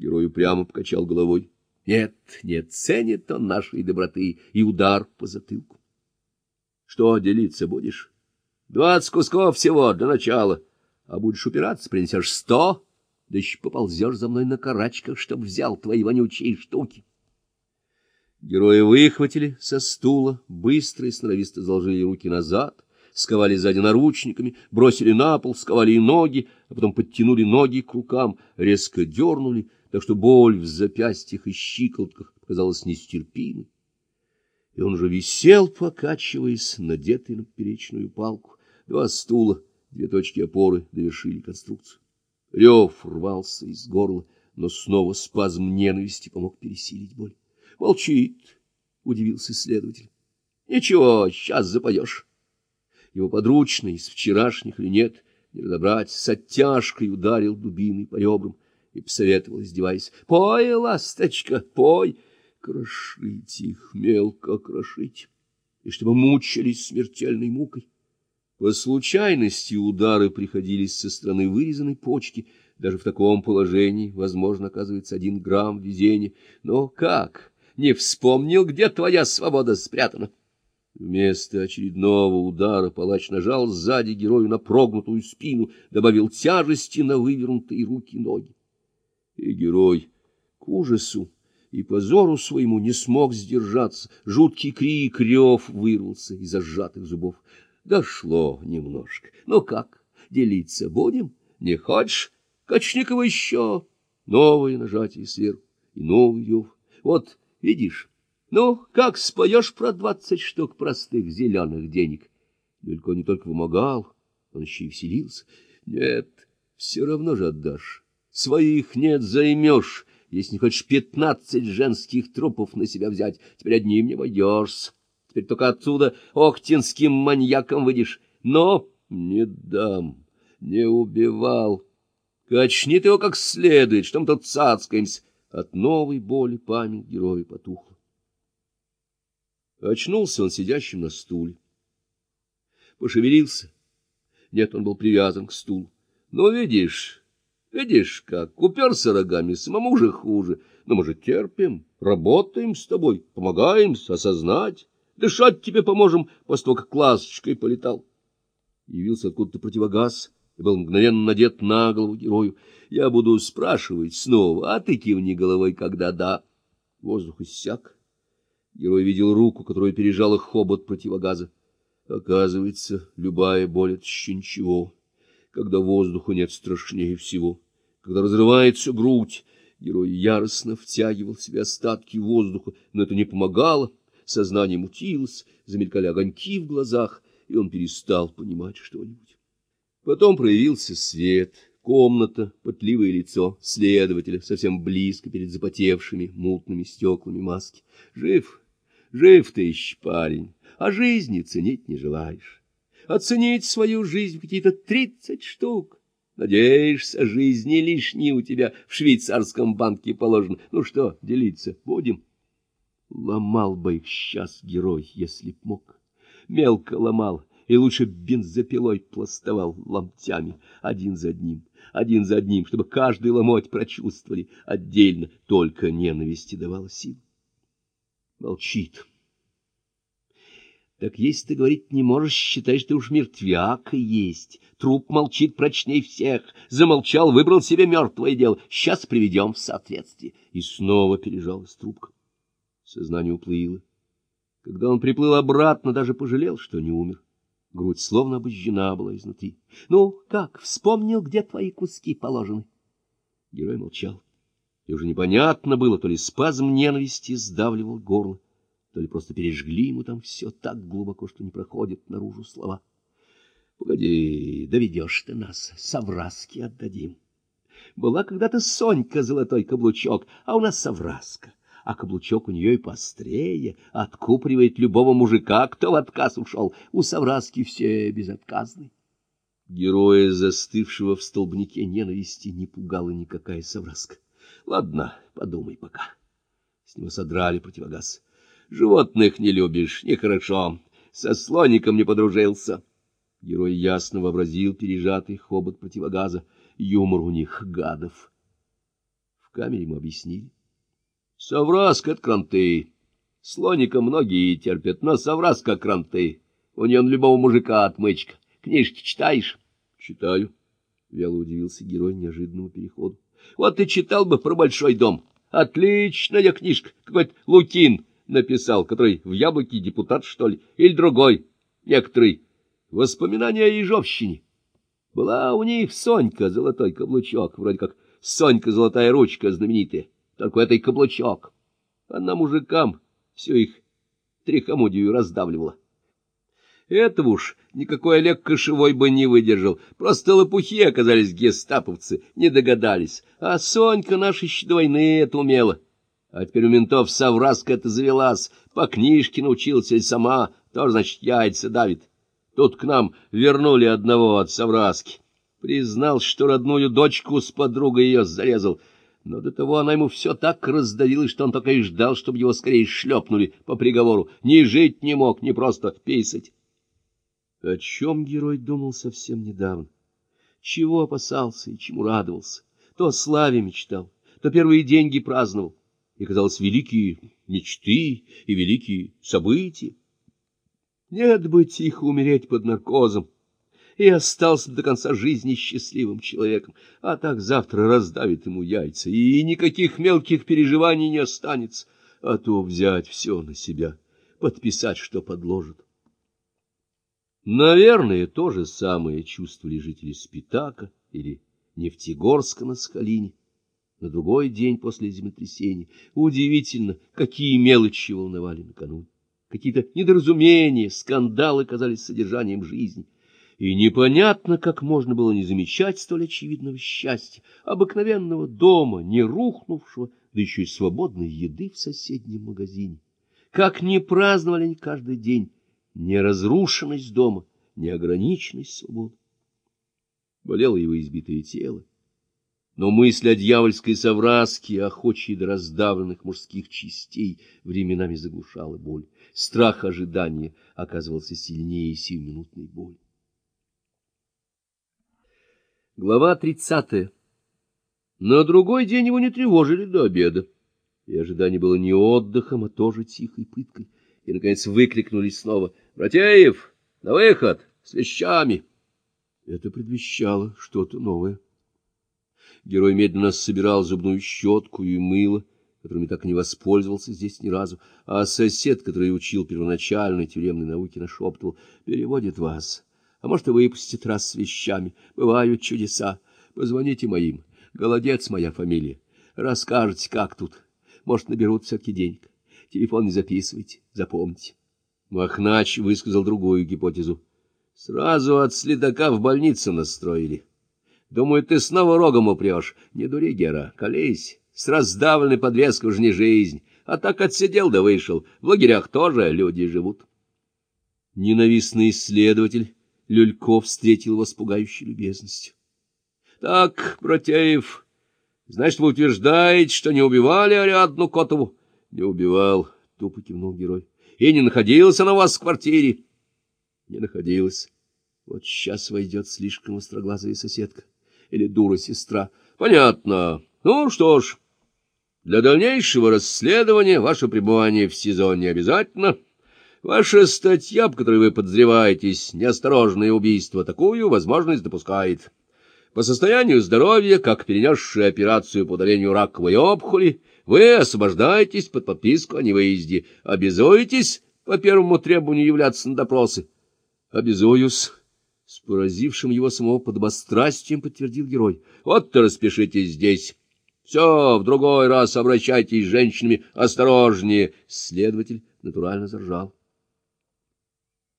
Герой упрямо покачал головой. Нет, не ценит он нашей доброты, и удар по затылку. Что, делиться будешь? 20 кусков всего для начала. А будешь упираться, принесешь 100, да еще поползешь за мной на карачках, чтоб взял твои вонючие штуки. Герои выхватили со стула, быстро и сноровисто заложили руки назад, сковали сзади наручниками, бросили на пол, сковали и ноги, а потом подтянули ноги к рукам, резко дернули, так что боль в запястьях и щиколотках показалась нестерпимой. И он же висел, покачиваясь, надетый на поперечную палку. 2 стула, 2 точки опоры довершили конструкцию. Рев рвался из горла, но снова спазм ненависти помог пересилить боль. — Молчит, — удивился следователь. — Ничего, сейчас запоешь. Его подручный, из вчерашних или нет, не разобрать, с оттяжкой ударил дубиной по ребрам и посоветовал, издеваясь: — Пой, ласточка, пой! Крошить их, мелко крошить, и чтобы мучились смертельной мукой. По случайности удары приходились со стороны вырезанной почки. Даже в таком положении, возможно, оказывается 1 грамм везения. Но как? Не вспомнил, где твоя свобода спрятана? Вместо очередного удара палач нажал сзади герою на прогнутую спину, добавил тяжести на вывернутые руки и ноги. И герой к ужасу и позору своему не смог сдержаться. Жуткий крик, рев вырвался из сжатых зубов. Дошло немножко. Ну как, делиться будем? Не хочешь? Качни-ка еще. Новое нажатие сверху и новый рев. Вот, видишь, ну, как споешь про 20 штук простых зеленых денег? Лелько не только помогал, он еще и веселился. Нет, все равно же отдашь. Своих нет, займешь. Если не хочешь 15 женских трупов на себя взять, теперь одним не обойдешься. Теперь только отсюда охтинским маньяком выйдешь. Но не дам, не убивал. Качни ты его как следует, что мы тут цацкаемся. От новой боли память героя потухла. Очнулся он сидящим на стуле. Пошевелился. Нет, он был привязан к стулу. Ну, видишь, как, уперся рогами, самому же хуже. Но мы же терпим, работаем с тобой, помогаем осознать. Дышать тебе поможем, после того, как ласточкой полетал. Явился откуда-то противогаз и был мгновенно надет на голову герою. Я буду спрашивать снова, а ты кивни головой, когда да. Воздух иссяк. Герой видел руку, которую пережала хобот противогаза. Оказывается, любая боль — это еще ничего. Когда воздуха нет, страшнее всего. Когда разрывается грудь, герой яростно втягивал в себя остатки воздуха, но это не помогало. Сознание мутилось, замелькали огоньки в глазах, и он перестал понимать что-нибудь. Потом проявился свет, комната, пытливое лицо следователя, совсем близко перед запотевшими мутными стеклами маски. Жив, жив ты еще, парень, а жизни ценить не желаешь. Оценить свою жизнь в какие-то 30 штук. Надеешься, жизни лишние у тебя в швейцарском банке положено. Ну что, делиться будем? Ломал бы их сейчас герой, если б мог. Мелко ломал, и лучше бензопилой пластовал ломтями, один за одним, чтобы каждый ломоть прочувствовали отдельно, только ненависти давала сил. Молчит. Так если ты говорить не можешь, считай, что ты уж мертвяк и есть. Труп молчит прочней всех. Замолчал, выбрал себе мертвое дело. Сейчас приведем в соответствие. И снова пережалась трубка. Сознание уплыло. Когда он приплыл обратно, даже пожалел, что не умер. Грудь словно обожжена была изнутри. — Ну, как, вспомнил, где твои куски положены? Герой молчал. И уже непонятно было, то ли спазм ненависти сдавливал горло, то ли просто пережгли ему там все так глубоко, что не проходят наружу слова. — Погоди, доведешь ты нас, совраски отдадим. Была когда-то Сонька золотой каблучок, а у нас совраска. А каблучок у нее и пострее, откупоривает любого мужика, кто в отказ ушел. У совраски все безотказны. Героя, застывшего в столбнике ненависти, не пугала никакая совраска. Ладно, подумай пока. С него содрали противогаз. Животных не любишь, нехорошо. Со слоником не подружился. Герой ясно вообразил пережатый хобот противогаза. Юмор у них гадов. В камере ему объяснили. Совраска — это кранты. Слоника многие терпят, но совраска — кранты. У нее на любого мужика отмычка. Книжки читаешь? — Читаю. Вяло удивился герой неожиданному переходу. — Вот ты читал бы про большой дом. Отличная книжка. Какой-то Лукин написал, который в Яблоке депутат, что ли, или другой, некоторый. Воспоминания о Ежовщине. Была у них Сонька, золотой каблучок, вроде как Сонька, золотая ручка знаменитая, только этой каблучок. Она мужикам всю их трихомудию раздавливала. Этого уж никакой Олег Кошевой бы не выдержал. Просто лопухи оказались гестаповцы, не догадались. А Сонька наша еще до войны это умела. А теперь у ментов совраска это завелась, по книжке научилась или сама, тоже, значит, яйца давит. Тут к нам вернули одного от совраски. Признал, что родную дочку с подругой ее зарезал. Но до того она ему все так раздавила, что он только и ждал, чтобы его скорее шлепнули по приговору. Ни жить не мог, ни просто писать. О чем герой думал совсем недавно? Чего опасался и чему радовался? То о славе мечтал, то первые деньги праздновал. И, казалось, великие мечты и великие события. Нет бы тихо умереть под наркозом, и остался до конца жизни счастливым человеком, а так завтра раздавит ему яйца, и никаких мелких переживаний не останется, а то взять все на себя, подписать, что подложат. Наверное, то же самое чувствовали жители Спитака или Нефтегорска на Сахалине на другой день после землетрясения. Удивительно, какие мелочи волновали накануне. Какие-то недоразумения, скандалы казались содержанием жизни. И непонятно, как можно было не замечать столь очевидного счастья, обыкновенного дома, не рухнувшего, да еще и свободной еды в соседнем магазине. Как не праздновали они каждый день неразрушенность дома, неограниченность свободы. Болело его избитое тело, но мысль о дьявольской совраске, охочей до раздавленных мужских частей, временами заглушала боль. Страх ожидания оказывался сильнее сиюминутной боли. Глава 30. На другой день его не тревожили до обеда, и ожидание было не отдыхом, а тоже тихой пыткой. И, наконец, выкликнули снова: «Братеев, на выход, с вещами!» Это предвещало что-то новое. Герой медленно собирал зубную щетку и мыло, которыми так и не воспользовался здесь ни разу, а сосед, который учил первоначальной тюремной науке, нашептывал: «Переводит вас, а может, и выпустит раз с вещами. Бывают чудеса. Позвоните моим. Голодец моя фамилия. Расскажете, как тут. Может, наберут все-таки денег. Телефон не записывайте, запомните». Махнач высказал другую гипотезу. «Сразу от следака в больницу настроили. Думаю, ты снова рогом упрешь. Не дури, Гера, колись. С раздавленной подвеской уж не жизнь. А так отсидел да вышел. В лагерях тоже люди живут». Ненавистный исследователь Люльков встретил его с пугающей любезностью. — Так, Братеев, значит, вы утверждаете, что не убивали Ариадну Котову? — Не убивал, — тупо кивнул герой. — И не находилась она у вас в квартире? — Не находилась. Вот сейчас войдет слишком остроглазая соседка или дура-сестра. — Понятно. Ну что ж, для дальнейшего расследования ваше пребывание в СИЗО не обязательно. Ваша статья, по которой вы подозреваетесь, неосторожное убийство, такую возможность допускает. По состоянию здоровья, как перенесшие операцию по удалению раковой опухоли, вы освобождаетесь под подписку о невыезде. Обязуетесь по первому требованию являться на допросы? — Обязуюсь. С поразившим его самого подобострастием подтвердил герой. — Вот-то распишитесь здесь. Все, в другой раз обращайтесь с женщинами осторожнее. Следователь натурально заржал.